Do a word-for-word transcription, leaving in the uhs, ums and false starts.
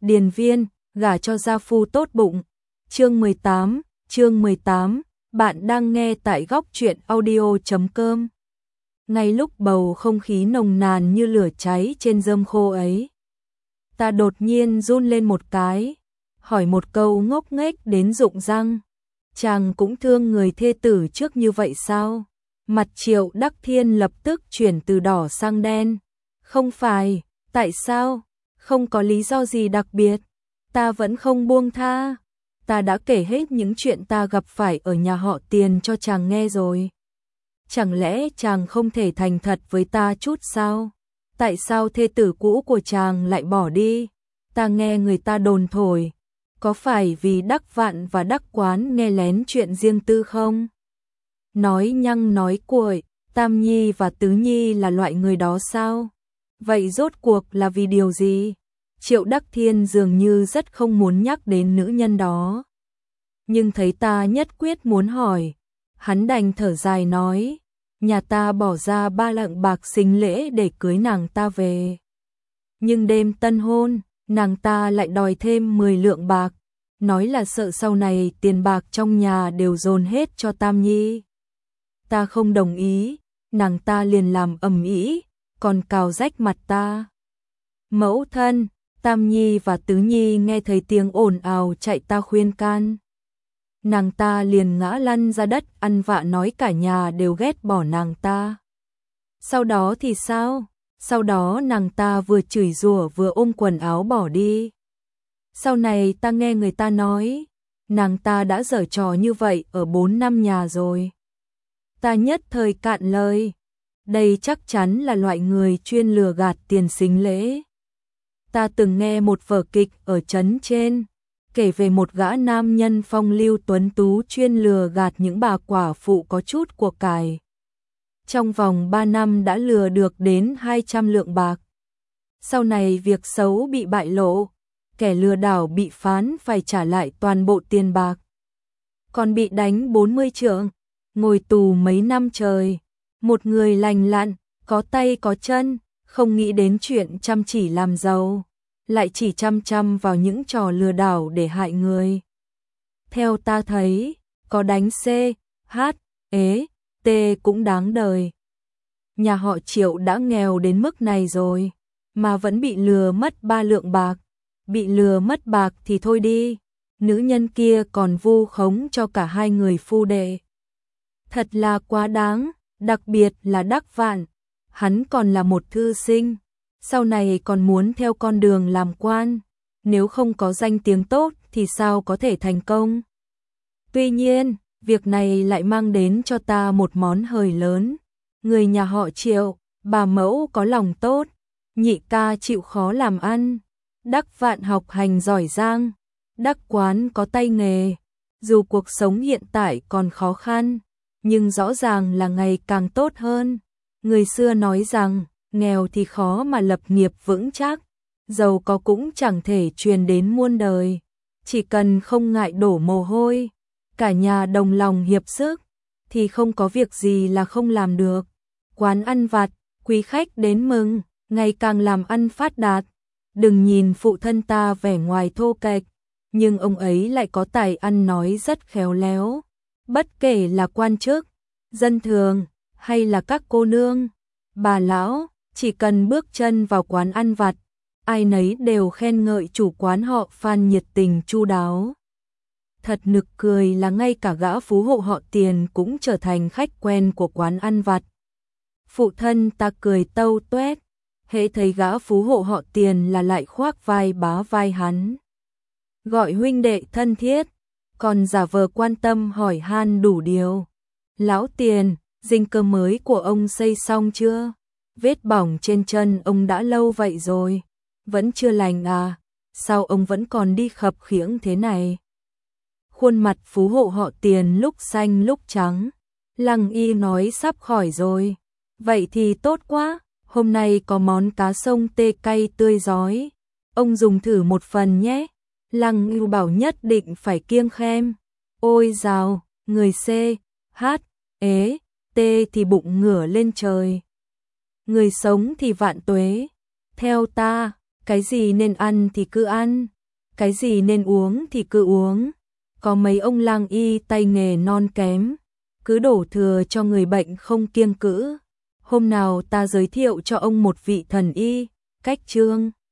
điền viên, gả cho gia phu tốt bụng. Chương mười tám, chương mười tám, bạn đang nghe tại góc truyện audio chấm com. Ngay lúc bầu không khí nồng nàn như lửa cháy trên rơm khô ấy, ta đột nhiên run lên một cái, hỏi một câu ngốc nghếch đến rụng răng. Chàng cũng thương người thê tử trước như vậy sao? Mặt Triệu Đắc Thiên lập tức chuyển từ đỏ sang đen. Không phải, tại sao? Không có lý do gì đặc biệt. Ta vẫn không buông tha. Ta đã kể hết những chuyện ta gặp phải ở nhà họ Tiền cho chàng nghe rồi. Chẳng lẽ chàng không thể thành thật với ta chút sao? Tại sao thê tử cũ của chàng lại bỏ đi? Ta nghe người ta đồn thổi. Có phải vì Đắc Vạn và Đắc Quán nghe lén chuyện riêng tư không? Nói nhăng nói cuội, Tam Nhi và Tứ Nhi là loại người đó sao? Vậy rốt cuộc là vì điều gì? Triệu Đắc Thiên dường như rất không muốn nhắc đến nữ nhân đó. Nhưng thấy ta nhất quyết muốn hỏi, hắn đành thở dài nói, nhà ta bỏ ra ba lạng bạc sính lễ để cưới nàng ta về. Nhưng đêm tân hôn, nàng ta lại đòi thêm mười lượng bạc, nói là sợ sau này tiền bạc trong nhà đều dồn hết cho Tam Nhi. Ta không đồng ý, nàng ta liền làm ầm ĩ, còn cào rách mặt ta. Mẫu thân, Tam Nhi và Tứ Nhi nghe thấy tiếng ồn ào chạy ta khuyên can. Nàng ta liền ngã lăn ra đất ăn vạ nói cả nhà đều ghét bỏ nàng ta. Sau đó thì sao? Sau đó nàng ta vừa chửi rủa vừa ôm quần áo bỏ đi. Sau này ta nghe người ta nói, nàng ta đã giở trò như vậy ở bốn năm nhà rồi. Ta nhất thời cạn lời, đây chắc chắn là loại người chuyên lừa gạt tiền sính lễ. Ta từng nghe một vở kịch ở trấn trên, kể về một gã nam nhân phong lưu tuấn tú chuyên lừa gạt những bà quả phụ có chút của cải. Trong vòng ba năm đã lừa được đến hai trăm lượng bạc. Sau này việc xấu bị bại lộ, kẻ lừa đảo bị phán phải trả lại toàn bộ tiền bạc. Còn bị đánh bốn mươi trượng, ngồi tù mấy năm trời. Một người lành lặn, có tay có chân, không nghĩ đến chuyện chăm chỉ làm giàu, lại chỉ chăm chăm vào những trò lừa đảo để hại người. Theo ta thấy, có đánh C, H, ế, T cũng đáng đời. Nhà họ Triệu đã nghèo đến mức này rồi, mà vẫn bị lừa mất ba lượng bạc. Bị lừa mất bạc thì thôi đi, nữ nhân kia còn vu khống cho cả hai người phu đệ. Thật là quá đáng, đặc biệt là Đắc Vạn, hắn còn là một thư sinh, sau này còn muốn theo con đường làm quan, nếu không có danh tiếng tốt thì sao có thể thành công. Tuy nhiên, việc này lại mang đến cho ta một món hời lớn. Người nhà họ Triệu, bà mẫu có lòng tốt, nhị ca chịu khó làm ăn, Đắc Vạn học hành giỏi giang, Đắc Quán có tay nghề. Dù cuộc sống hiện tại còn khó khăn, nhưng rõ ràng là ngày càng tốt hơn. Người xưa nói rằng, nghèo thì khó mà lập nghiệp vững chắc, giàu có cũng chẳng thể truyền đến muôn đời. Chỉ cần không ngại đổ mồ hôi, cả nhà đồng lòng hiệp sức, thì không có việc gì là không làm được. Quán ăn vặt, quý khách đến mừng, ngày càng làm ăn phát đạt. Đừng nhìn phụ thân ta vẻ ngoài thô kệch, nhưng ông ấy lại có tài ăn nói rất khéo léo. Bất kể là quan chức, dân thường, hay là các cô nương, bà lão, chỉ cần bước chân vào quán ăn vặt, ai nấy đều khen ngợi chủ quán họ Phan nhiệt tình chu đáo. Thật nực cười là ngay cả gã phú hộ họ Tiền cũng trở thành khách quen của quán ăn vặt. Phụ thân ta cười tâu tuét, hễ thấy gã phú hộ họ Tiền là lại khoác vai bá vai hắn. Gọi huynh đệ thân thiết, còn giả vờ quan tâm hỏi han đủ điều. Lão Tiền, dinh cơ mới của ông xây xong chưa? Vết bỏng trên chân ông đã lâu vậy rồi, vẫn chưa lành à? Sao ông vẫn còn đi khập khiễng thế này? Khuôn mặt phú hộ họ Tiền lúc xanh lúc trắng. Lăng Y nói sắp khỏi rồi. Vậy thì tốt quá, hôm nay có món cá sông tê cay tươi rói. Ông dùng thử một phần nhé. Lăng Y bảo nhất định phải kiêng khem. Ôi dào, người C, H, ế, T thì bụng ngửa lên trời. Người sống thì vạn tuế. Theo ta, cái gì nên ăn thì cứ ăn, cái gì nên uống thì cứ uống. Có mấy ông lang y tay nghề non kém, cứ đổ thừa cho người bệnh không kiêng cữ. Hôm nào ta giới thiệu cho ông một vị thần y, cách chương.